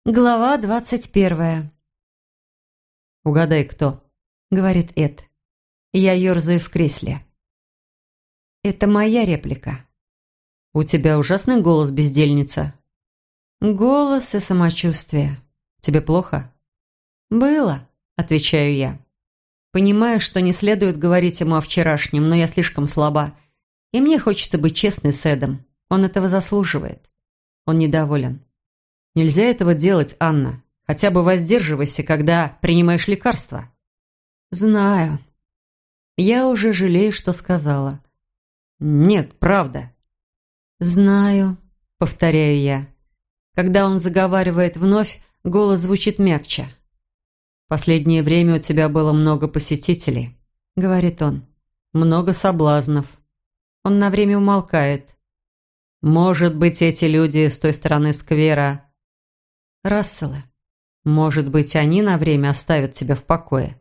Глава 21. «Угадай, кто?» — говорит Эд. Я ерзаю в кресле. Это моя реплика. «У тебя ужасный голос, бездельница». Голос и самочувствие. «Тебе плохо?» «Было», — отвечаю я. Понимаю, что не следует говорить ему о вчерашнем, но я слишком слаба. И мне хочется быть честной с Эдом. Он этого заслуживает. Он недоволен. «Нельзя этого делать, Анна. Хотя бы воздерживайся, когда принимаешь лекарства». «Знаю. Я уже жалею, что сказала». «Нет, правда». «Знаю», — повторяю я. Когда он заговаривает вновь, голос звучит мягче. «Последнее время у тебя было много посетителей», — говорит он. «Много соблазнов». Он на время умолкает. «Может быть, эти люди с той стороны сквера...» «Расселы. Может быть, они на время оставят тебя в покое?»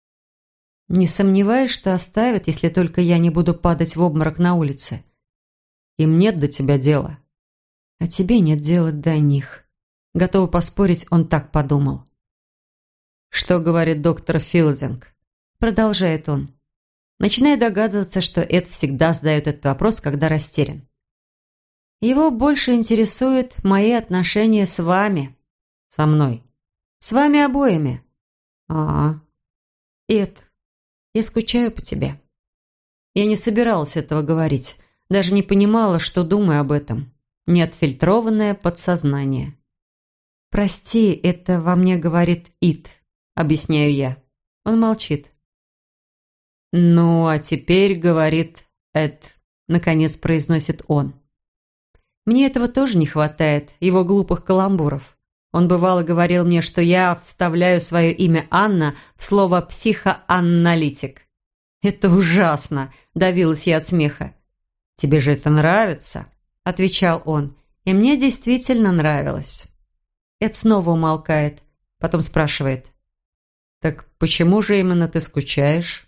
Не сомневаюсь, что оставят, если только я не буду падать в обморок на улице. Им нет до тебя дела. А тебе нет дела до них. Готова поспорить, он так подумал. «Что говорит доктор Филдинг?» Продолжает он. Начинаю догадываться, что Эд всегда задает этот вопрос, когда растерян. Его больше интересуют мои отношения с вами. «Со мной?» С вами обоими. «А-а». Эд, я скучаю по тебе. Я не собиралась этого говорить. Даже не понимала, что думаю об этом. Неотфильтрованное подсознание. «Прости, это во мне говорит Ид», — объясняю я. Он молчит. «Ну, а теперь, — говорит Эд, — наконец произносит он». Мне этого тоже не хватает, его глупых каламбуров. Он бывало говорил мне, что я вставляю свое имя Анна в слово «психоаналитик». «Это ужасно!» – давилась я от смеха. «Тебе же это нравится?» – отвечал он. И мне действительно нравилось. Эд снова умолкает, потом спрашивает. «Так почему же именно ты скучаешь?»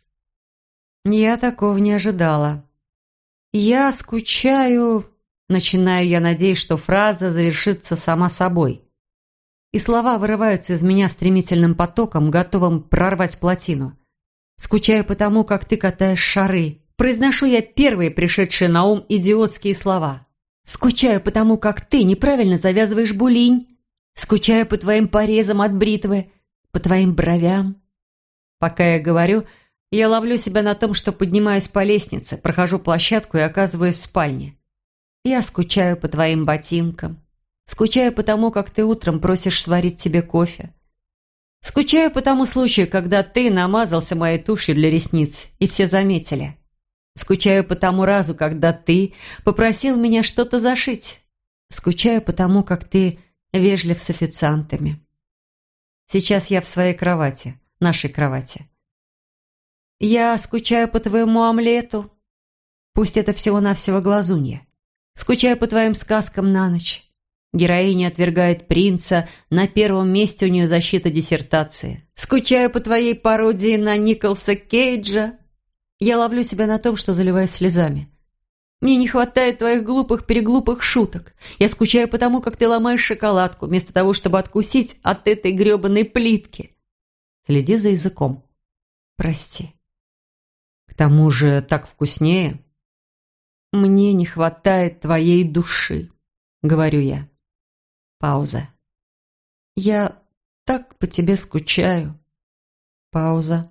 Я такого не ожидала. «Я скучаю...» Начинаю я, надеясь, что фраза завершится сама собой. И слова вырываются из меня стремительным потоком, готовым прорвать плотину. «Скучаю потому, как ты катаешь шары». Произношу я первые пришедшие на ум идиотские слова. «Скучаю потому, как ты неправильно завязываешь булинь». «Скучаю по твоим порезам от бритвы, по твоим бровям». Пока я говорю, я ловлю себя на том, что поднимаюсь по лестнице, прохожу площадку и оказываюсь в спальне. Я скучаю по твоим ботинкам. Скучаю по тому, как ты утром просишь сварить тебе кофе. Скучаю по тому случаю, когда ты намазался моей тушью для ресниц, и все заметили. Скучаю по тому разу, когда ты попросил меня что-то зашить. Скучаю по тому, как ты вежлив с официантами. Сейчас я в своей кровати, нашей кровати. Я скучаю по твоему омлету. Пусть это всего-навсего глазунья. Скучаю по твоим сказкам на ночь. Героиня отвергает принца, на первом месте у нее защита диссертации. Скучаю по твоей пародии на Николаса Кейджа. Я ловлю себя на том, что заливаюсь слезами. Мне не хватает твоих глупых-переглупых шуток. Я скучаю по тому, как ты ломаешь шоколадку, вместо того, чтобы откусить от этой гребаной плитки. Следи за языком. Прости. К тому же так вкуснее. Мне не хватает твоей души, говорю я. Пауза. Я так по тебе скучаю. Пауза.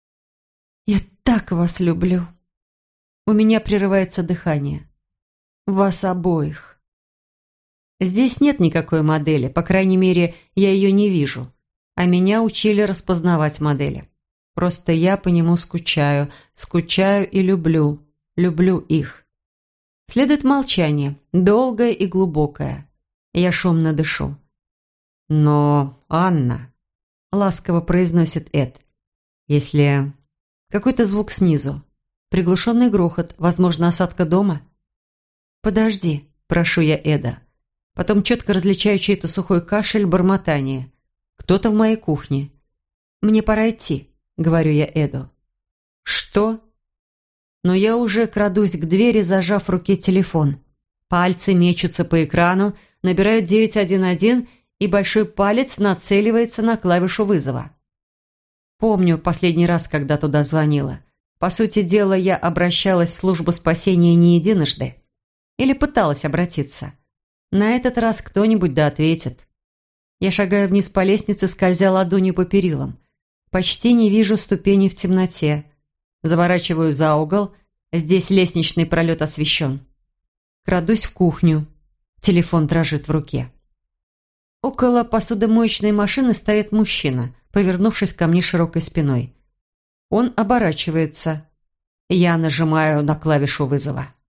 Я так вас люблю. У меня прерывается дыхание. Вас обоих. Здесь нет никакой модели, по крайней мере, я ее не вижу. А меня учили распознавать модели. Просто я по нему скучаю, скучаю и люблю, люблю их. Следует молчание, долгое и глубокое. Я шумно дышу. «Но, Анна», — ласково произносит Эд, если... Какой-то звук снизу. Приглушенный грохот, возможно, осадка дома. «Подожди», — прошу я Эда. Потом четко различаю чей-то сухой кашель, бормотание. Кто-то в моей кухне. «Мне пора идти», — говорю я Эду. «Что?» Но я уже крадусь к двери, зажав в руке телефон. Пальцы мечутся по экрану, набирают 911, и большой палец нацеливается на клавишу вызова. Помню последний раз, когда туда звонила. По сути дела, я обращалась в службу спасения не единожды. Или пыталась обратиться. На этот раз кто-нибудь да ответит. Я шагаю вниз по лестнице, скользя ладонью по перилам. Почти не вижу ступеней в темноте. Заворачиваю за угол. Здесь лестничный пролет освещен. Крадусь в кухню. Телефон дрожит в руке. Около посудомоечной машины стоит мужчина, повернувшись ко мне широкой спиной. Он оборачивается. Я нажимаю на клавишу вызова.